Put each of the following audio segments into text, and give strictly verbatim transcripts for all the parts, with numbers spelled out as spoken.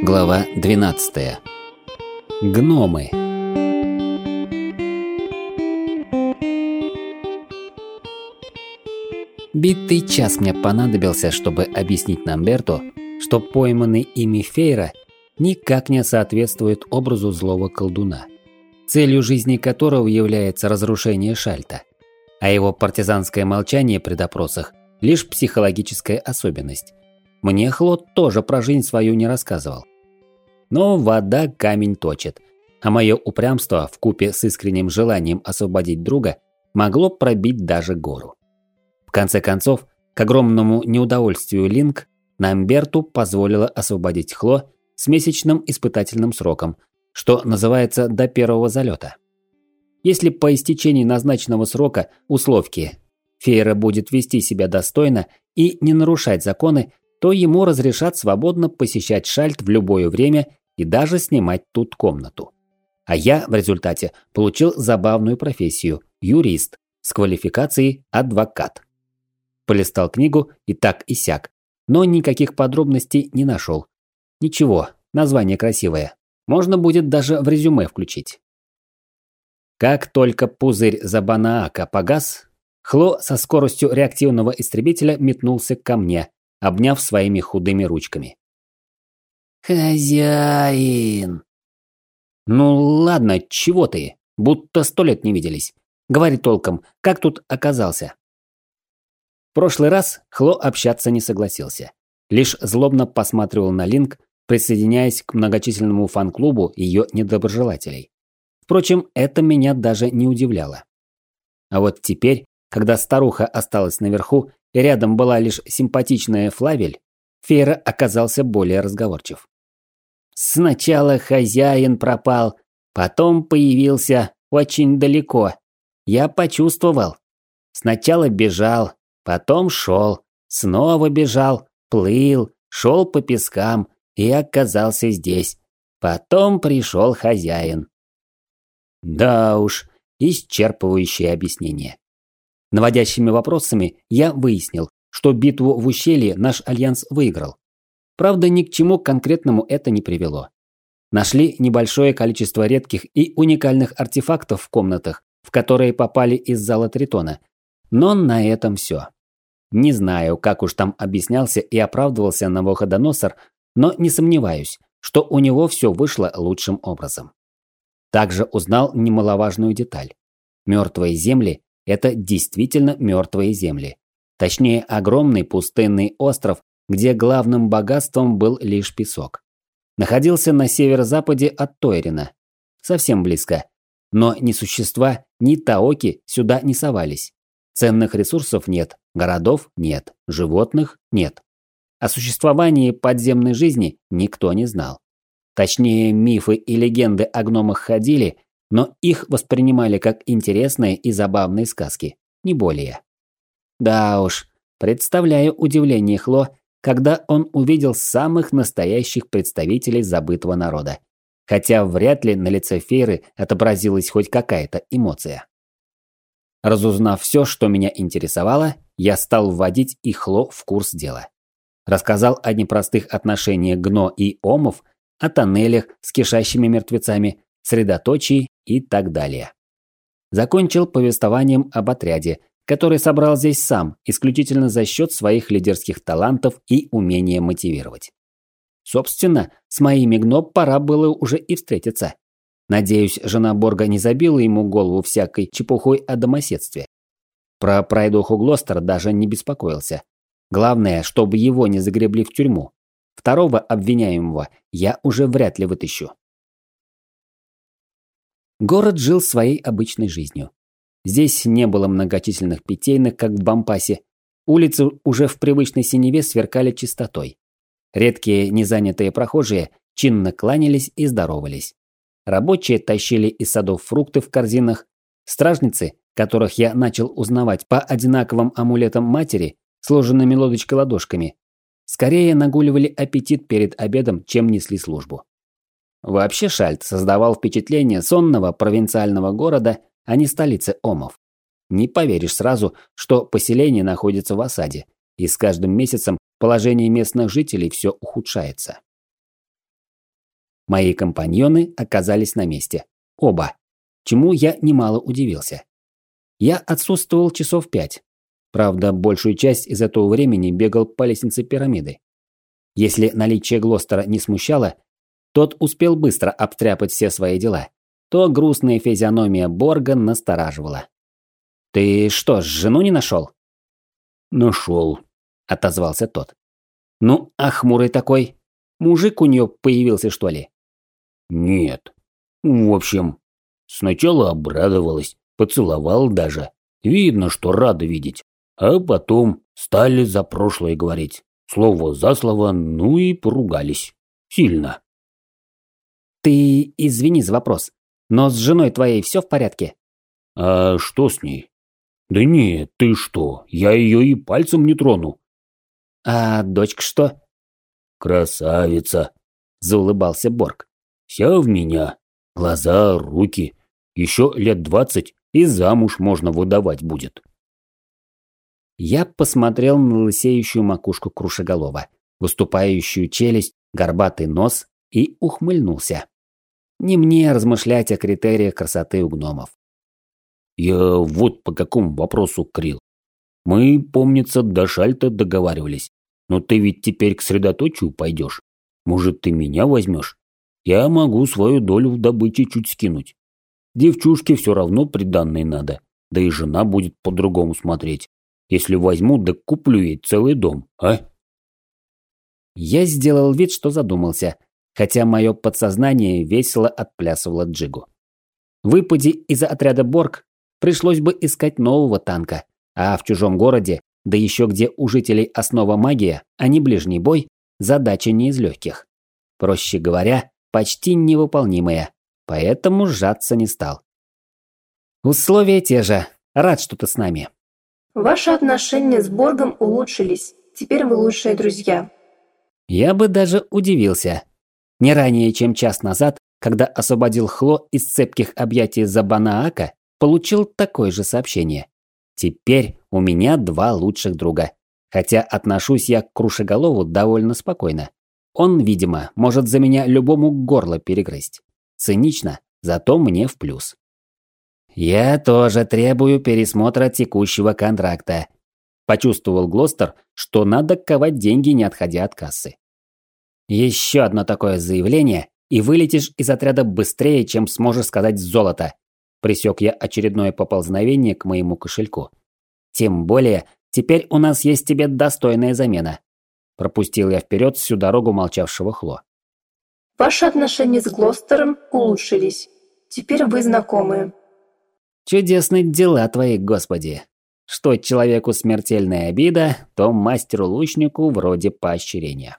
Глава двенадцатая. Гномы. Битый час мне понадобился, чтобы объяснить Намберту, что пойманный ими Фейра никак не соответствует образу злого колдуна, целью жизни которого является разрушение Шальта, а его партизанское молчание при допросах – лишь психологическая особенность. Мне Хлод тоже про жизнь свою не рассказывал. Но вода камень точит, а мое упрямство вкупе с искренним желанием освободить друга могло пробить даже гору. В конце концов, к огромному неудовольствию Линк, Намберту позволила освободить Хло с месячным испытательным сроком, что называется до первого залета. Если по истечении назначенного срока условки Фейра будет вести себя достойно и не нарушать законы, то ему разрешат свободно посещать Шальт в любое время и даже снимать тут комнату. А я в результате получил забавную профессию – юрист с квалификацией адвокат. Полистал книгу и так и сяк, но никаких подробностей не нашел. Ничего, название красивое. Можно будет даже в резюме включить. Как только пузырь Забанаака погас, Хло со скоростью реактивного истребителя метнулся ко мне, обняв своими худыми ручками. «Хозяин!» «Ну ладно, чего ты? Будто сто лет не виделись. Говори толком, как тут оказался?» В прошлый раз Хло общаться не согласился. Лишь злобно посматривал на Линк, присоединяясь к многочисленному фан-клубу ее недоброжелателей. Впрочем, это меня даже не удивляло. А вот теперь, когда старуха осталась наверху, и рядом была лишь симпатичная Флавель, Фейра оказался более разговорчив. «Сначала хозяин пропал, потом появился очень далеко. Я почувствовал. Сначала бежал, потом шел, снова бежал, плыл, шел по пескам и оказался здесь. Потом пришел хозяин». Да уж, исчерпывающее объяснение. Наводящими вопросами я выяснил, что битву в ущелье наш альянс выиграл. Правда, ни к чему конкретному это не привело. Нашли небольшое количество редких и уникальных артефактов в комнатах, в которые попали из зала Тритона. Но на этом все. Не знаю, как уж там объяснялся и оправдывался Навуходоносор, но не сомневаюсь, что у него все вышло лучшим образом. Также узнал немаловажную деталь. Мертвые земли – это действительно мертвые земли. Точнее, огромный пустынный остров, где главным богатством был лишь песок. Находился на северо-западе от Тойрина. Совсем близко. Но ни существа, ни таоки сюда не совались. Ценных ресурсов нет, городов нет, животных нет. О существовании подземной жизни никто не знал. Точнее, мифы и легенды о гномах ходили, но их воспринимали как интересные и забавные сказки, не более. Да уж, представляю удивление Хло, когда он увидел самых настоящих представителей забытого народа. Хотя вряд ли на лице Фейры отобразилась хоть какая-то эмоция. Разузнав все, что меня интересовало, я стал вводить и Хло в курс дела. Рассказал о непростых отношениях Гно и Омов, о тоннелях с кишащими мертвецами, средоточии и так далее. Закончил повествованием об отряде, который собрал здесь сам, исключительно за счет своих лидерских талантов и умения мотивировать. Собственно, с моими Гно пора было уже и встретиться. Надеюсь, жена Борга не забила ему голову всякой чепухой о домоседстве. Про пройдоху Глостер даже не беспокоился. Главное, чтобы его не загребли в тюрьму. Второго обвиняемого я уже вряд ли вытащу. Город жил своей обычной жизнью. Здесь не было многочисленных питейных, как в Бампасе. Улицы уже в привычной синеве сверкали чистотой. Редкие незанятые прохожие чинно кланялись и здоровались. Рабочие тащили из садов фрукты в корзинах. Стражницы, которых я начал узнавать по одинаковым амулетам матери, сложенными лодочкой-ладошками, скорее нагуливали аппетит перед обедом, чем несли службу. Вообще Шальт создавал впечатление сонного провинциального города, а не столицы Омов. Не поверишь сразу, что поселение находится в осаде, и с каждым месяцем положение местных жителей все ухудшается. Мои компаньоны оказались на месте. Оба. Чему я немало удивился. Я отсутствовал часов пять. Правда, большую часть из этого времени бегал по лестнице пирамиды. Если наличие Глостера не смущало, тот успел быстро обстряпать все свои дела, то грустная физиономия Борга настораживала. «Ты что, жену не нашел?» «Нашел», – отозвался тот. «Ну, а хмурый такой? Мужик у нее появился, что ли?» «Нет. В общем, сначала обрадовалась, поцеловал даже. Видно, что рада видеть. А потом стали за прошлое говорить. Слово за слово, ну и поругались. Сильно». «Ты извини за вопрос, но с женой твоей все в порядке?» «А что с ней?» «Да нет, ты что, я ее и пальцем не трону». «А дочка что?» «Красавица», – заулыбался Борг. «Вся в меня. Глаза, руки. Еще лет двадцать и замуж можно выдавать будет». Я посмотрел на лысеющую макушку крушеголова, выступающую челюсть, горбатый нос и ухмыльнулся. Не мне размышлять о критериях красоты у гномов. «Я вот по какому вопросу, Крил. Мы, помнится, до Шальта договаривались. Но ты ведь теперь к средоточию пойдешь. Может, ты меня возьмешь? Я могу свою долю в добыче чуть скинуть. Девчушке все равно приданной надо. Да и жена будет по-другому смотреть. Если возьму, да куплю ей целый дом, а?» Я сделал вид, что задумался, хотя мое подсознание весело отплясывало джигу. Выпади из отряда Борг, пришлось бы искать нового танка, а в чужом городе, да еще где у жителей основа магия, а не ближний бой, задача не из легких. Проще говоря, почти невыполнимая, поэтому сжаться не стал. Условия те же. Рад, что ты с нами. Ваши отношения с Боргом улучшились. Теперь вы лучшие друзья. Я бы даже удивился. Не ранее, чем час назад, когда освободил Хло из цепких объятий Забанаака, получил такое же сообщение. Теперь у меня два лучших друга. Хотя отношусь я к Крушеголову довольно спокойно. Он, видимо, может за меня любому горло перегрызть. Цинично, зато мне в плюс. «Я тоже требую пересмотра текущего контракта», – почувствовал Глостер, что надо ковать деньги, не отходя от кассы. «Еще одно такое заявление, и вылетишь из отряда быстрее, чем сможешь сказать «золото», – пресек я очередное поползновение к моему кошельку. «Тем более, теперь у нас есть тебе достойная замена», – пропустил я вперед всю дорогу молчавшего Хло. Ваши отношения с Глостером улучшились. Теперь вы знакомы. Чудесны дела твои, Господи. Что человеку смертельная обида, то мастеру-лучнику вроде поощрения.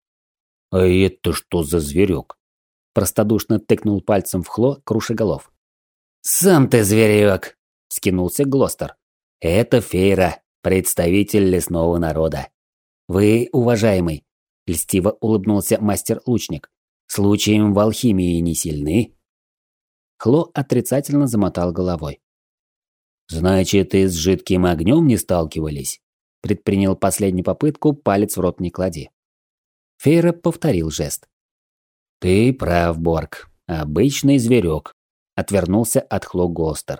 «А это что за зверек?» Простодушно тыкнул пальцем в Хло Крушеголов. «Сам ты зверек!» – скинулся Глостер. «Это Фейра, представитель лесного народа. Вы, уважаемый», – льстиво улыбнулся мастер-лучник, – «случаем в алхимии не сильны?» Хло отрицательно замотал головой. «Значит, и с жидким огнем не сталкивались?» Предпринял последнюю попытку, палец в рот не клади. Фейра повторил жест. «Ты прав, Борг. Обычный зверек», – отвернулся от Хло Глостер.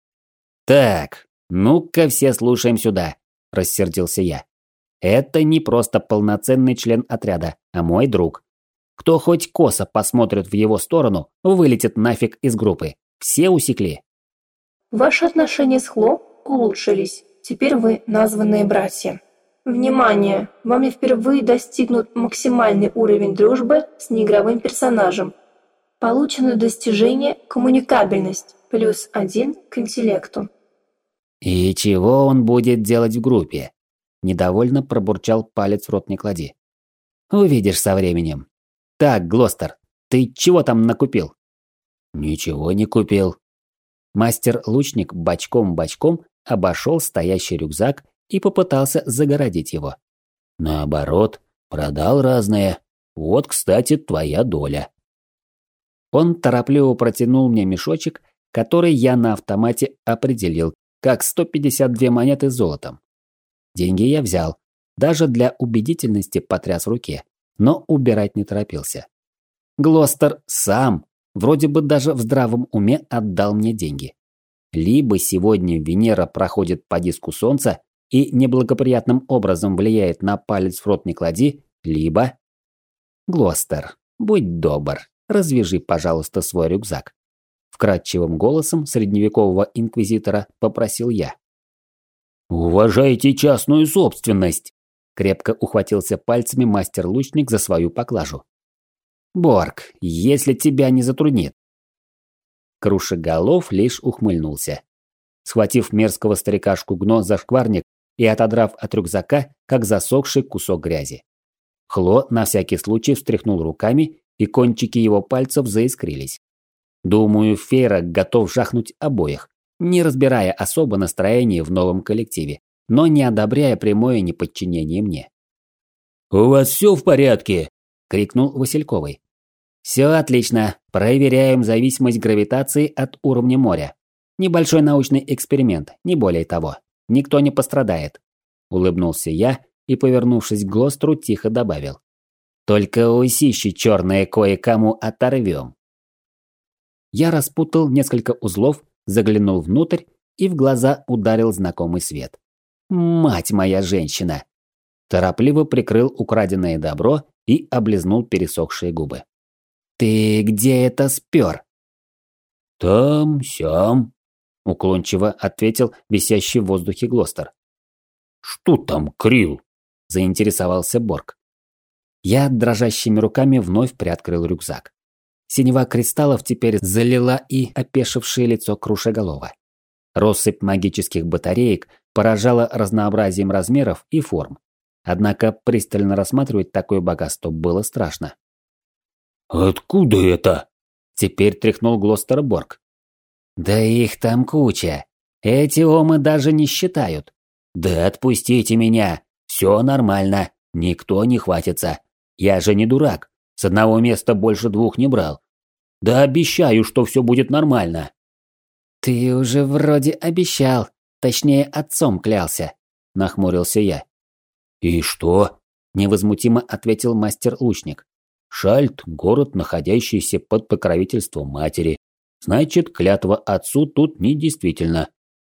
«Так, ну-ка все слушаем сюда», – рассердился я. «Это не просто полноценный член отряда, а мой друг. Кто хоть косо посмотрит в его сторону, вылетит нафиг из группы. Все усекли». Ваши отношения с Хло улучшились. Теперь вы названные братья. Внимание! Вами впервые достигнут максимальный уровень дружбы с неигровым персонажем. Получено достижение «Коммуникабельность» плюс один к интеллекту. «И чего он будет делать в группе?» Недовольно пробурчал палец в рот не клади. «Увидишь со временем. Так, Глостер, ты чего там накупил?» «Ничего не купил». Мастер-лучник бочком-бочком обошел стоящий рюкзак и попытался загородить его. «Наоборот, продал разное. Вот, кстати, твоя доля». Он торопливо протянул мне мешочек, который я на автомате определил как сто пятьдесят две монеты с золотом. Деньги я взял, даже для убедительности потряс в руке, но убирать не торопился. Глостер сам, вроде бы даже в здравом уме, отдал мне деньги. Либо сегодня Венера проходит по диску Солнца и неблагоприятным образом влияет на палец в рот не клади, либо... Глостер, будь добр, развяжи, пожалуйста, свой рюкзак. Вкрадчивым голосом средневекового инквизитора попросил я. «Уважайте частную собственность!» Крепко ухватился пальцами мастер-лучник за свою поклажу. «Борг, если тебя не затруднит». Крушеголов лишь ухмыльнулся. Схватив мерзкого старикашку Гно за шкварник и отодрав от рюкзака, как засохший кусок грязи. Хло на всякий случай встряхнул руками, и кончики его пальцев заискрились. Думаю, Фейра готов жахнуть обоих, не разбирая особо настроение в новом коллективе, но не одобряя прямое неподчинение мне. «У вас все в порядке?» – крикнул Васильковый. «Все отлично. Проверяем зависимость гравитации от уровня моря. Небольшой научный эксперимент, не более того. Никто не пострадает», – улыбнулся я и, повернувшись к Глостеру, тихо добавил. «Только усищи черные кое-кому оторвем». Я распутал несколько узлов, заглянул внутрь и в глаза ударил знакомый свет. Мать моя женщина! Торопливо прикрыл украденное добро и облизнул пересохшие губы. «Ты где это спер?» «Там, сям», – уклончиво ответил висящий в воздухе Глостер. «Что там, Крил?» – заинтересовался Борг. Я дрожащими руками вновь приоткрыл рюкзак. Синева кристаллов теперь залила и опешившее лицо Крушеголова. Россыпь магических батареек поражала разнообразием размеров и форм. Однако пристально рассматривать такое богатство было страшно. «Откуда это?» Теперь тряхнул Глостер Борг. «Да их там куча. Эти омы даже не считают. Да отпустите меня. Все нормально. Никто не хватится. Я же не дурак. С одного места больше двух не брал. Да обещаю, что все будет нормально». «Ты уже вроде обещал. Точнее, отцом клялся», – нахмурился я. «И что?» – невозмутимо ответил мастер-лучник. «Шальт – город, находящийся под покровительством матери. Значит, клятва отцу тут недействительна».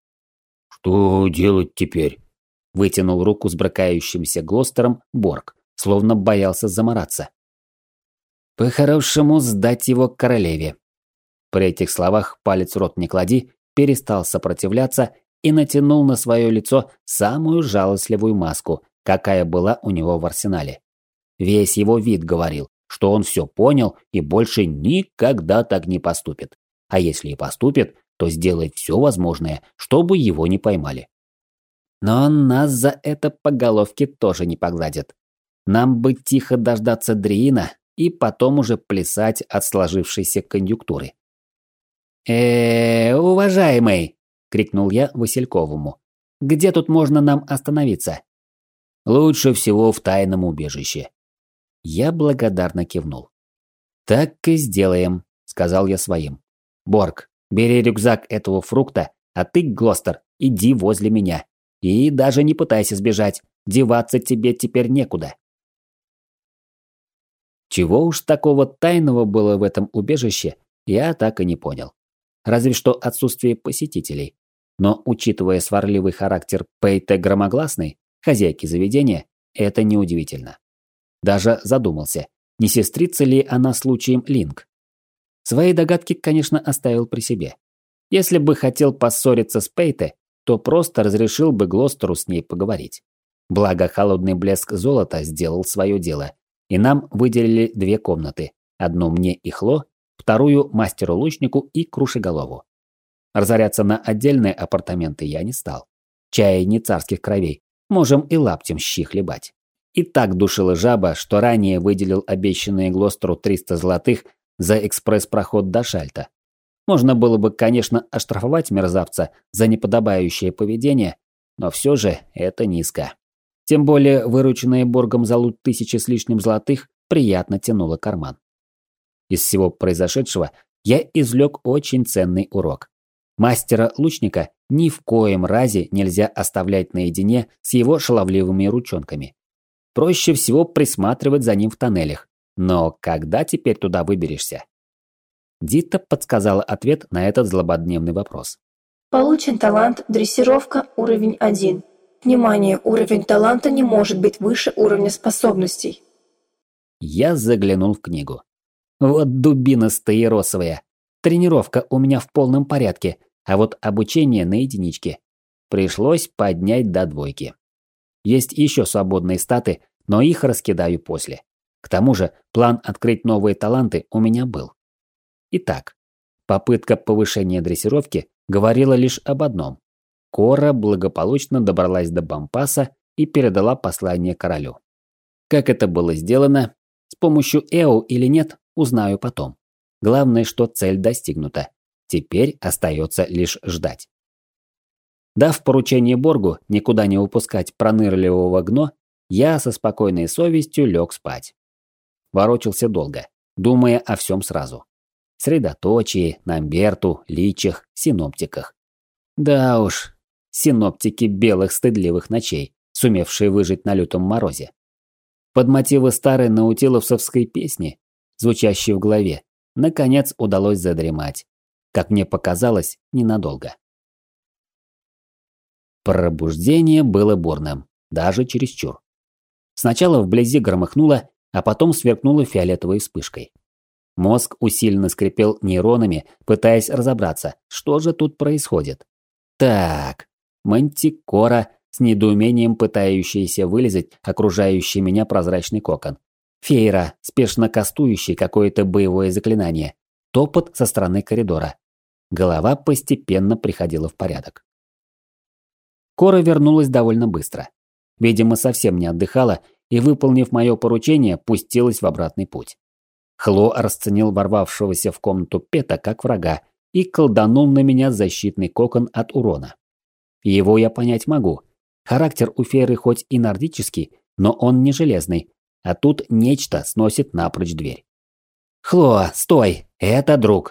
«Что делать теперь?» – вытянул руку с брыкающимся Глостером Борг, словно боялся замораться. «По-хорошему сдать его королеве». При этих словах палец в рот не клади, перестал сопротивляться и натянул на свое лицо самую жалостливую маску, какая была у него в арсенале. Весь его вид говорил, что он все понял и больше никогда так не поступит. А если и поступит, то сделает все возможное, чтобы его не поймали. Но нас за это по головке тоже не погладят. Нам бы тихо дождаться Дриина и потом уже плясать от сложившейся конъюнктуры. э уважаемый!» – крикнул я Васильковому. «Где тут можно нам остановиться?» «Лучше всего в тайном убежище». Я благодарно кивнул. «Так и сделаем», – сказал я своим. «Борг, бери рюкзак этого фрукта, а ты, Глостер, иди возле меня. И даже не пытайся сбежать, деваться тебе теперь некуда». Чего уж такого тайного было в этом убежище, я так и не понял. Разве что отсутствие посетителей. Но, учитывая сварливый характер Пейте Громогласной, хозяйки заведения, это неудивительно. Даже задумался, не сестрица ли она случаем Линк. Свои догадки, конечно, оставил при себе. Если бы хотел поссориться с Пейте, то просто разрешил бы Глостеру с ней поговорить. Благо, холодный блеск золота сделал свое дело, и нам выделили две комнаты. Одну мне и Хло, вторую мастеру-лучнику и Крушеголову. Разоряться на отдельные апартаменты я не стал. Чая не царских кровей, можем и лаптем щи хлебать. И так душила жаба, что ранее выделил обещанные Глостеру триста золотых за экспресс-проход до Шальта. Можно было бы, конечно, оштрафовать мерзавца за неподобающее поведение, но все же это низко. Тем более вырученные Боргом за лут тысячи с лишним золотых приятно тянуло карман. Из всего произошедшего я извлек очень ценный урок. Мастера-лучника ни в коем разе нельзя оставлять наедине с его шаловливыми ручонками. Проще всего присматривать за ним в тоннелях, Но когда теперь туда выберешься? Дита подсказала ответ на этот злободневный вопрос. Получен талант дрессировка уровень один. Внимание, уровень таланта не может быть выше уровня способностей. Я заглянул в книгу. Вот дубина стаиросовая. Тренировка у меня в полном порядке, а вот обучение на единичке. Пришлось поднять до двойки. Есть еще свободные статы, но их раскидаю после. К тому же, план открыть новые таланты у меня был. Итак, попытка повышения дрессировки говорила лишь об одном. Кора благополучно добралась до Бампаса и передала послание королю. Как это было сделано, с помощью Эо или нет, узнаю потом. Главное, что цель достигнута. Теперь остается лишь ждать. Дав поручение Боргу никуда не упускать пронырливого Гно, я со спокойной совестью лег спать. Ворочался долго, думая о всем сразу. Средоточии, Намберту, личах, синоптиках. Да уж, синоптики белых стыдливых ночей, сумевшие выжить на лютом морозе. Под мотивы старой наутиловцевской песни, звучащей в голове, наконец удалось задремать. Как мне показалось, ненадолго. Пробуждение было бурным, даже чересчур. Сначала вблизи громыхнуло, а потом сверкнуло фиолетовой вспышкой. Мозг усиленно скрипел нейронами, пытаясь разобраться, что же тут происходит. Так, Мантикора, с недоумением пытающаяся вылезать окружающий меня прозрачный кокон. Фейра, спешно кастующий какое-то боевое заклинание. Топот со стороны коридора. Голова постепенно приходила в порядок. Кора вернулась довольно быстро. Видимо, совсем не отдыхала и, выполнив мое поручение, пустилась в обратный путь. Хло расценил ворвавшегося в комнату Пета как врага и колданул на меня защитный кокон от урона. Его я понять могу. Характер у Фейры хоть и нордический, но он не железный, а тут нечто сносит напрочь дверь. «Хло, стой! Это друг!»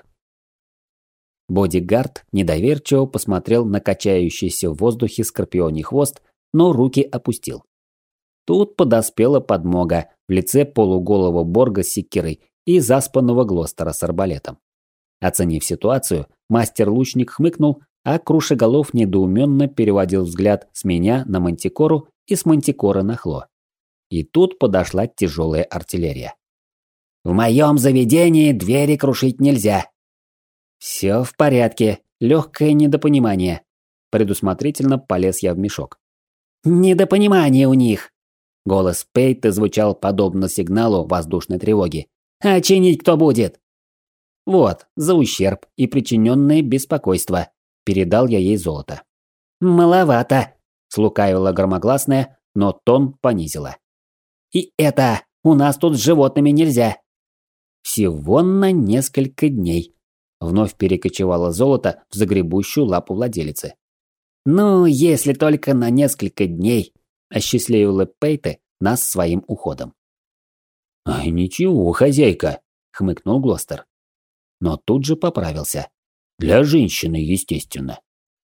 Бодигард недоверчиво посмотрел на качающийся в воздухе скорпионий хвост, но руки опустил. Тут подоспела подмога в лице полуголого Борга с секирой и заспанного Глостера с арбалетом. Оценив ситуацию, мастер-лучник хмыкнул, а Крушеголов недоуменно переводил взгляд с меня на Мантикору и с Мантикоры на Хло. И тут подошла тяжелая артиллерия. «В моем заведении двери крушить нельзя!» «Все в порядке, легкое недопонимание». Предусмотрительно полез я в мешок. «Недопонимание у них!» Голос Пейта звучал подобно сигналу воздушной тревоги. «А чинить кто будет?» «Вот, за ущерб и причиненное беспокойство», – передал я ей золото. «Маловато», – слукавила громогласная, но тон понизила. «И это, у нас тут с животными нельзя». «Всего на несколько дней», – вновь перекочевало золото в загребущую лапу владелицы. «Ну, если только на несколько дней», – осчастливила Пейте нас своим уходом. «Ай, ничего, хозяйка», – хмыкнул Глостер. Но тут же поправился. «Для женщины, естественно».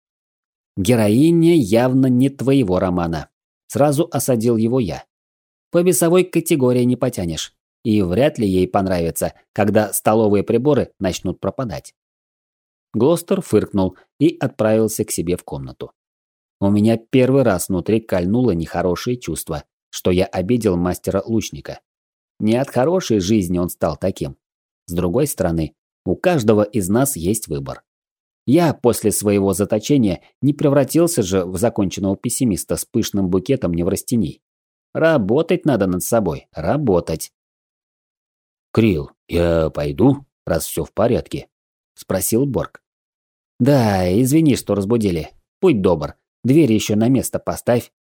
«Героиня явно не твоего романа», – сразу осадил его я. «По весовой категории не потянешь, и вряд ли ей понравится, когда столовые приборы начнут пропадать». Глостер фыркнул и отправился к себе в комнату. У меня первый раз внутри кольнуло нехорошее чувство, что я обидел мастера-лучника. Не от хорошей жизни он стал таким. С другой стороны, у каждого из нас есть выбор. Я после своего заточения не превратился же в законченного пессимиста с пышным букетом неврастений. Работать надо над собой, работать. «Крил, я пойду, раз все в порядке?» – спросил Борг. «Да, извини, что разбудили. Будь добр, дверь еще на место поставь».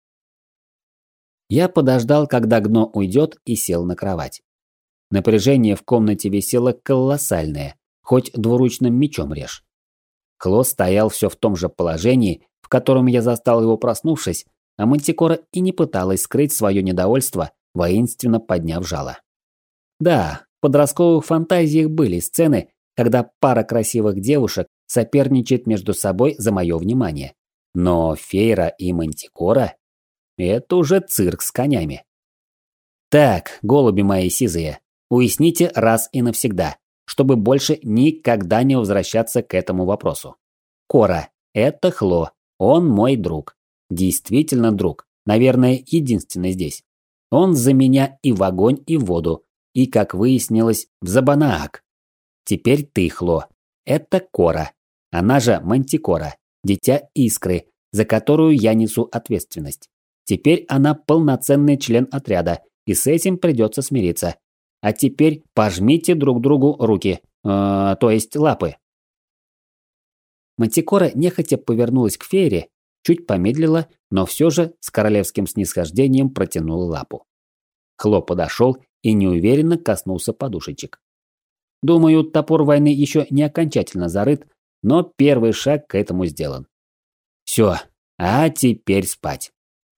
Я подождал, когда Гно уйдет, и сел на кровать. Напряжение в комнате висело колоссальное, хоть двуручным мечом режь. Хло стоял все в том же положении, в котором я застал его проснувшись, а Мантикора и не пыталась скрыть свое недовольство, воинственно подняв жало. Да, в подростковых фантазиях были сцены, когда пара красивых девушек соперничает между собой за мое внимание. Но Фейра и Мантикора – это уже цирк с конями. «Так, голуби мои сизые, Уясните раз и навсегда, чтобы больше никогда не возвращаться к этому вопросу. Кора – это Хло, он мой друг. Действительно друг, наверное, единственный здесь. Он за меня и в огонь, и в воду, и, как выяснилось, в Забанаак. Теперь ты, Хло. Это Кора, она же Мантикора, дитя Искры, за которую я несу ответственность. Теперь она полноценный член отряда, и с этим придется смириться. А теперь пожмите друг другу руки, э, то есть лапы. Мантикора нехотя повернулась к Фейре, чуть помедлила, но все же с королевским снисхождением протянула лапу. Хло подошел и неуверенно коснулся подушечек. Думаю, топор войны еще не окончательно зарыт, но первый шаг к этому сделан. Все, а теперь спать.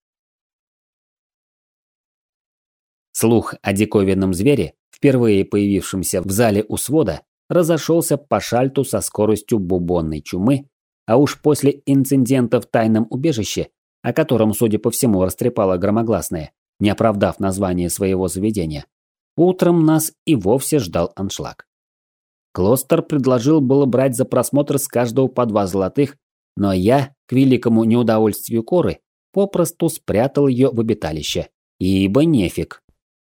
Слух о диковинном звере, впервые появившемся в зале у свода, разошелся по шальту со скоростью бубонной чумы, а уж после инцидента в тайном убежище, о котором, судя по всему, растрепало громогласное, не оправдав название своего заведения, утром нас и вовсе ждал аншлаг. Клостер предложил было брать за просмотр с каждого по два золотых, но я, к великому неудовольствию Коры, попросту спрятал ее в обиталище, ибо нефиг.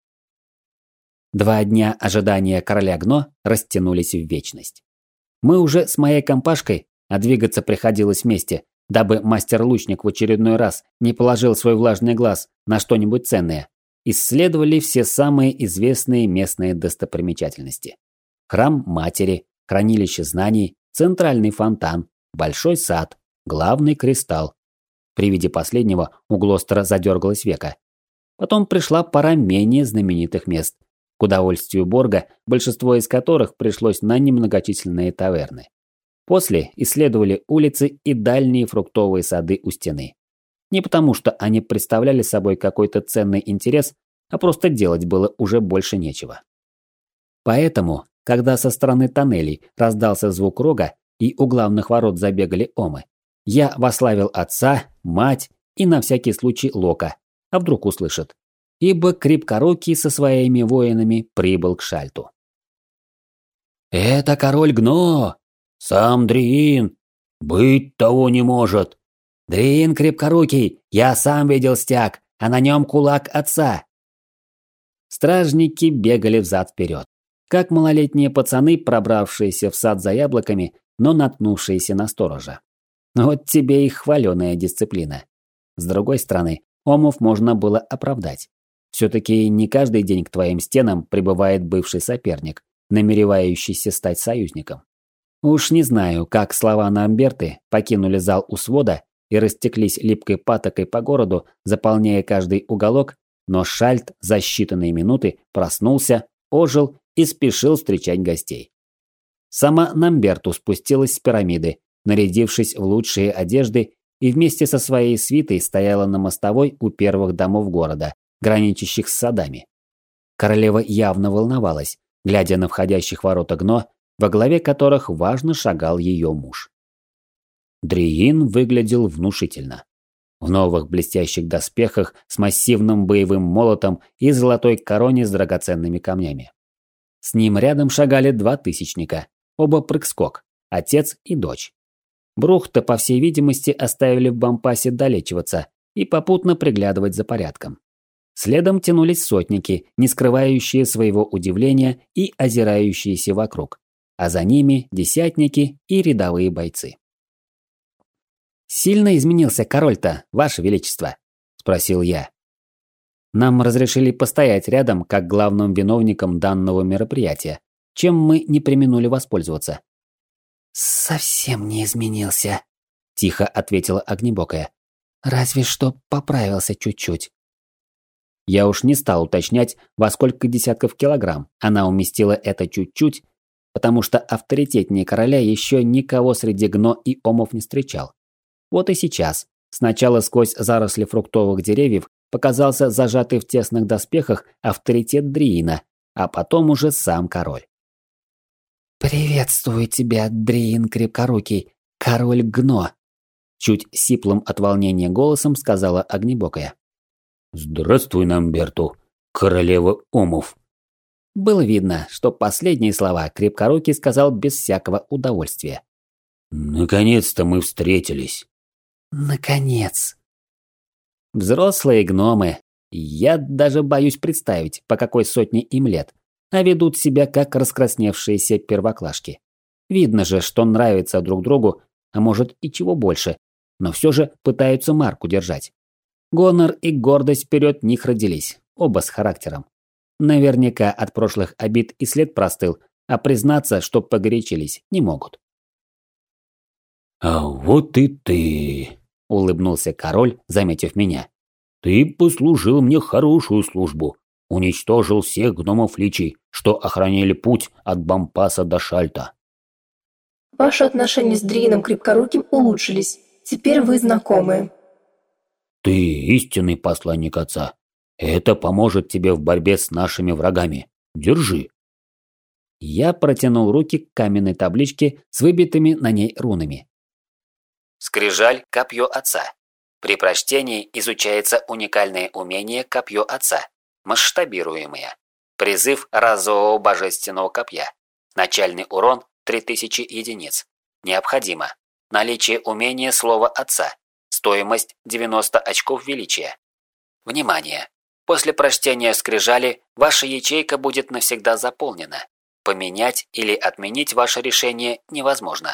Два дня ожидания короля Гно растянулись в вечность. Мы уже с моей компашкой, а двигаться приходилось вместе, дабы мастер-лучник в очередной раз не положил свой влажный глаз на что-нибудь ценное, исследовали все самые известные местные достопримечательности. Храм Матери, хранилище знаний, центральный фонтан, большой сад, главный кристалл. При виде последнего у Глостера задергалось веко. Потом пришла пора менее знаменитых мест, к удовольствию Борга, большинство из которых пришлось на немногочисленные таверны. После исследовали улицы и дальние фруктовые сады у стены. Не потому, что они представляли собой какой-то ценный интерес, а просто делать было уже больше нечего. Поэтому, когда со стороны тоннелей раздался звук рога и у главных ворот забегали омы, я вославил отца, мать и на всякий случай Лока, а вдруг услышит, ибо Крепкорукий со своими воинами прибыл к шальту. «Это король Гно! Сам Дриин! Быть того не может!» «Дриин Крепкорукий! Я сам видел стяг, а на нем кулак отца!» Стражники бегали взад-вперед, как малолетние пацаны, пробравшиеся в сад за яблоками, но наткнувшиеся на сторожа. Вот тебе и хваленая дисциплина. С другой стороны, омов можно было оправдать. Все-таки не каждый день к твоим стенам прибывает бывший соперник, намеревающийся стать союзником. Уж не знаю, как слова Намберты покинули зал у свода и растеклись липкой патокой по городу, заполняя каждый уголок, но Шальт за считанные минуты проснулся, ожил и спешил встречать гостей. Сама Намберту спустилась с пирамиды, нарядившись в лучшие одежды, и вместе со своей свитой стояла на мостовой у первых домов города, граничащих с садами. Королева явно волновалась, глядя на входящих ворота Гно, во главе которых важно шагал ее муж. Дриин выглядел внушительно. В новых блестящих доспехах с массивным боевым молотом и золотой короне с драгоценными камнями. С ним рядом шагали два тысячника, оба прыг-скок, отец и дочь. Брухта, по всей видимости, оставили в Бампасе долечиваться и попутно приглядывать за порядком. Следом тянулись сотники, не скрывающие своего удивления и озирающиеся вокруг, а за ними десятники и рядовые бойцы. «Сильно изменился король-то, ваше величество?» – спросил я. Нам разрешили постоять рядом как главным виновником данного мероприятия, чем мы не преминули воспользоваться. «Совсем не изменился», – тихо ответила Огнебокая. «Разве что поправился чуть-чуть». Я уж не стал уточнять, во сколько десятков килограмм она уместила это чуть-чуть, потому что авторитетнее короля еще никого среди Гно и омов не встречал. Вот и сейчас, сначала сквозь заросли фруктовых деревьев показался зажатый в тесных доспехах авторитет Дриина, а потом уже сам король. «Приветствую тебя, Дриин Крепкорукий, король Гно!» Чуть сиплым от волнения голосом сказала Огнебокая. «Здравствуй, Намберту, королева омов!» Было видно, что последние слова Крепкорукий сказал без всякого удовольствия. «Наконец-то мы встретились». «Наконец». Взрослые гномы. Я даже боюсь представить, по какой сотне им лет, а ведут себя как раскрасневшиеся первоклашки. Видно же, что нравятся друг другу, а может и чего больше, но все же пытаются марку держать. Гонор и гордость вперед них родились, оба с характером. Наверняка от прошлых обид и след простыл, а признаться, что погорячились, не могут. «А вот и ты», – улыбнулся король, заметив меня. «Ты послужил мне хорошую службу. Уничтожил всех гномов личий, что охраняли путь от Бампаса до Шальта». Ваши отношения с Дрином Крепкоруким улучшились. Теперь вы знакомы. «Ты истинный посланник отца. Это поможет тебе в борьбе с нашими врагами. Держи». Я протянул руки к каменной табличке с выбитыми на ней рунами. Скрижаль «Копье отца». При прочтении изучается уникальное умение «Копье отца», масштабируемое. Призыв разового божественного копья. Начальный урон три тысячи единиц. Необходимо. Наличие умения слова отца. Стоимость девяносто очков величия. Внимание! После прочтения скрижали ваша ячейка будет навсегда заполнена. Поменять или отменить ваше решение невозможно.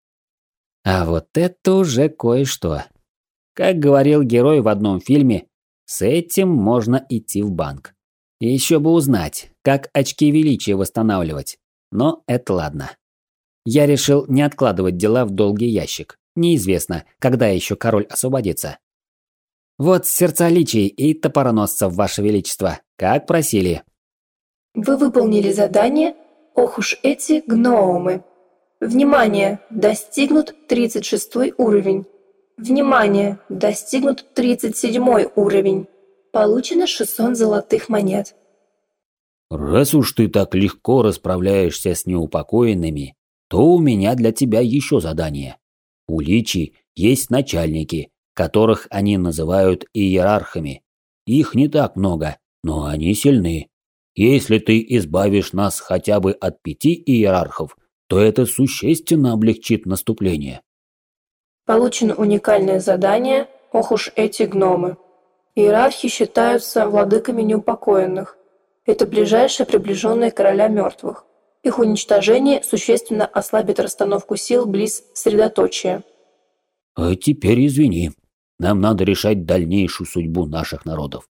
А вот это уже кое-что. Как говорил герой в одном фильме, с этим можно идти в банк. И еще бы узнать, как очки величия восстанавливать. Но это ладно. Я решил не откладывать дела в долгий ящик. Неизвестно, когда еще король освободится. Вот сердца личий и топороносцев, ваше величество, как просили. Вы выполнили задание. Ох уж эти гномы. Внимание! Достигнут тридцать шестой уровень. Внимание! Достигнут тридцать седьмой уровень. Получено шестьсот золотых монет. «Раз уж ты так легко расправляешься с неупокоенными, то у меня для тебя еще задание. У личий есть начальники, которых они называют иерархами. Их не так много, но они сильны. Если ты избавишь нас хотя бы от пяти иерархов, то это существенно облегчит наступление». Получено уникальное задание. Ох уж эти гномы. Иерархи считаются владыками неупокоенных. Это ближайшие приближенные короля мертвых. Их уничтожение существенно ослабит расстановку сил близ средоточия. «А теперь извини. Нам надо решать дальнейшую судьбу наших народов».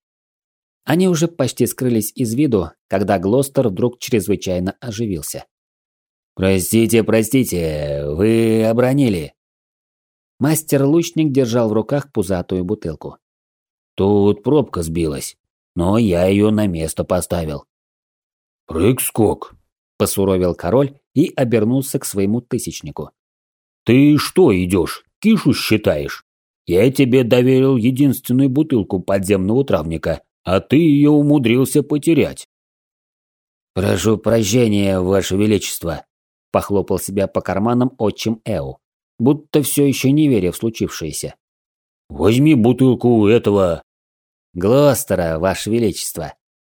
Они уже почти скрылись из виду, когда Глостер вдруг чрезвычайно оживился. «Простите, простите, вы обронили». Мастер-лучник держал в руках пузатую бутылку. «Тут пробка сбилась, но я ее на место поставил». «Прыг-скок», – посуровил король и обернулся к своему тысячнику. «Ты что идешь, кишу считаешь? Я тебе доверил единственную бутылку подземного травника, а ты ее умудрился потерять». «Прошу прощения, ваше величество», – похлопал себя по карманам отчим Эу, будто все еще не веря в случившееся. «Возьми бутылку этого...» «Глостера, ваше величество».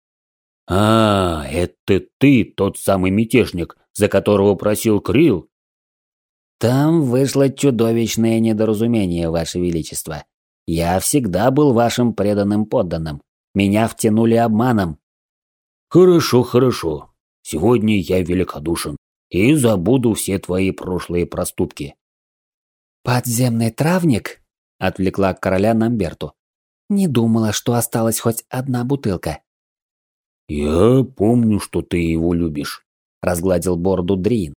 «А, это ты, тот самый мятежник, за которого просил Крил?» «Там вышло чудовищное недоразумение, ваше величество. Я всегда был вашим преданным подданным. Меня втянули обманом». «Хорошо, хорошо. Сегодня я великодушен и забуду все твои прошлые проступки». «Подземный травник?» – отвлекла короля Намберту. «Не думала, что осталась хоть одна бутылка». «Я помню, что ты его любишь», – разгладил бороду Дриин.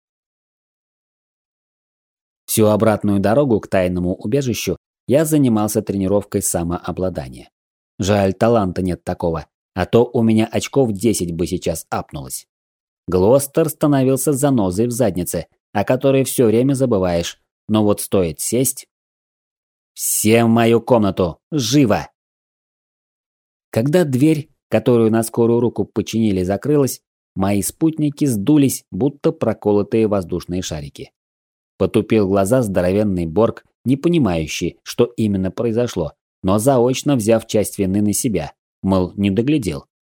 Всю обратную дорогу к тайному убежищу я занимался тренировкой самообладания. Жаль, таланта нет такого, а то у меня очков десять бы сейчас апнулось. Глостер становился занозой в заднице, о которой все время забываешь, но вот стоит сесть... «Всем в мою комнату! Живо!» Когда дверь, которую на скорую руку починили, закрылась, мои спутники сдулись, будто проколотые воздушные шарики. Потупил глаза здоровенный Борг, не понимающий, что именно произошло, но заочно взяв часть вины на себя, мол, не доглядел.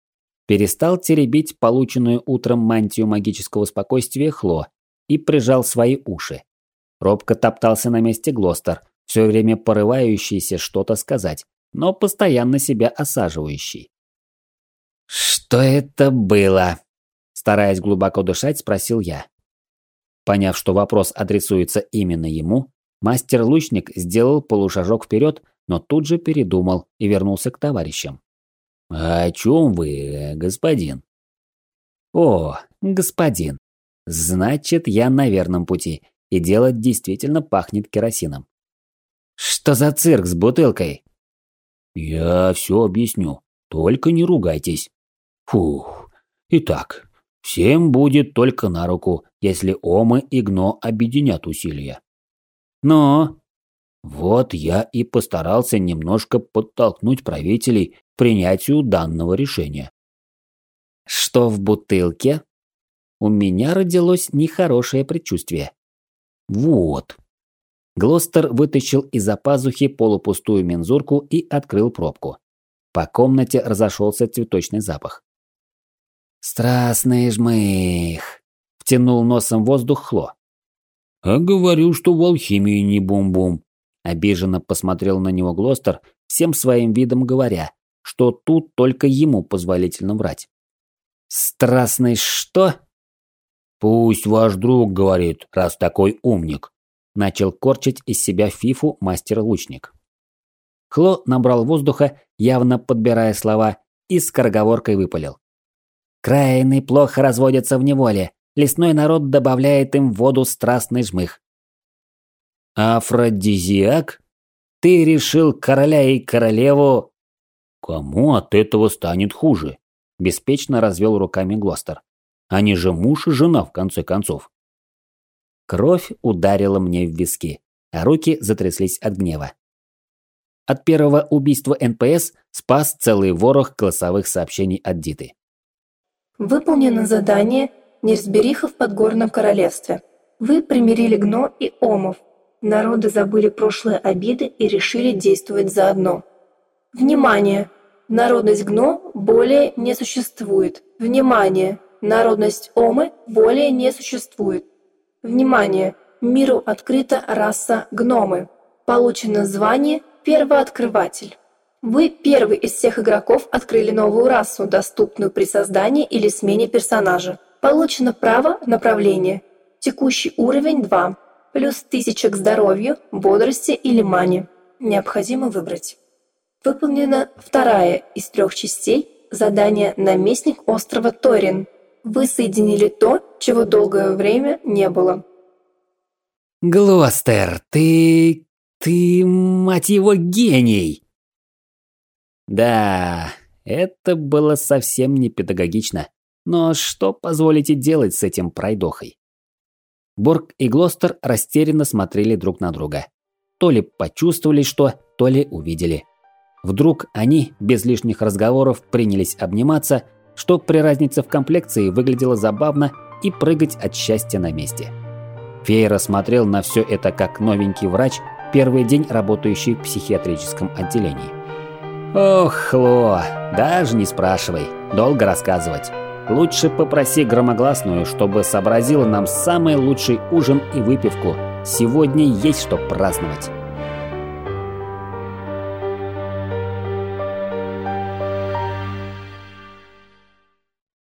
Перестал теребить полученную утром мантию магического спокойствия Хло и прижал свои уши. Робко топтался на месте Глостер, все время порывающийся что-то сказать, но постоянно себя осаживающий. «Что это было?» Стараясь глубоко дышать, спросил я. Поняв, что вопрос адресуется именно ему, мастер-лучник сделал полушажок вперед, но тут же передумал и вернулся к товарищам. «О чем вы, господин?» «О, господин. Значит, я на верном пути, и дело действительно пахнет керосином. Что за цирк с бутылкой?» «Я все объясню, только не ругайтесь. Фух, итак, всем будет только на руку, если Омы и Гно объединят усилия. Но вот я и постарался немножко подтолкнуть правителей к принятию данного решения». «Что в бутылке?» У меня родилось нехорошее предчувствие. «Вот». Глостер вытащил из-за пазухи полупустую мензурку и открыл пробку. По комнате разошелся цветочный запах. «Страстный жмых!» – втянул носом воздух Хло. «А говорю, что в алхимии не бум-бум». Обиженно посмотрел на него Глостер, всем своим видом говоря, что тут только ему позволительно врать. «Страстный что?» «Пусть ваш друг говорит, раз такой умник», – начал корчить из себя фифу мастер-лучник. Хло набрал воздуха, явно подбирая слова, и скороговоркой выпалил. «Краины плохо разводятся в неволе. Лесной народ добавляет им в воду страстный жмых». «Афродизиак? Ты решил короля и королеву...» «Кому от этого станет хуже?» – беспечно развел руками Глостер. «Они же муж и жена, в конце концов». Кровь ударила мне в виски, а руки затряслись от гнева. От первого убийства эн пэ эс спас целый ворох голосовых сообщений от Диты. Выполнено задание «Неразбериха в Подгорном королевстве». Вы примирили Гно и Омов. Народы забыли прошлые обиды и решили действовать заодно. Внимание! Народность Гно более не существует. Внимание! Народность Омы более не существует. Внимание! Миру открыта раса Гномы. Получено звание «Первооткрыватель». Вы первый из всех игроков открыли новую расу, доступную при создании или смене персонажа. Получено право направления. Текущий уровень два. Плюс тысяча к здоровью, бодрости или мане. Необходимо выбрать. Выполнена вторая из трех частей задания «Наместник острова Торин». Вы соединили то, чего долгое время не было. «Глостер, ты... ты, мать его, гений!» Да, это было совсем не педагогично. Но что позволите делать с этим пройдохой? Борг и Глостер растерянно смотрели друг на друга. То ли почувствовали что, то ли увидели. Вдруг они, без лишних разговоров, принялись обниматься, что при разнице в комплекции выглядело забавно, и прыгать от счастья на месте. Фейра смотрел на все это как новенький врач, первый день работающий в психиатрическом отделении. «Ох, Хло, даже не спрашивай, долго рассказывать. Лучше попроси громогласную, чтобы сообразила нам самый лучший ужин и выпивку. Сегодня есть что праздновать».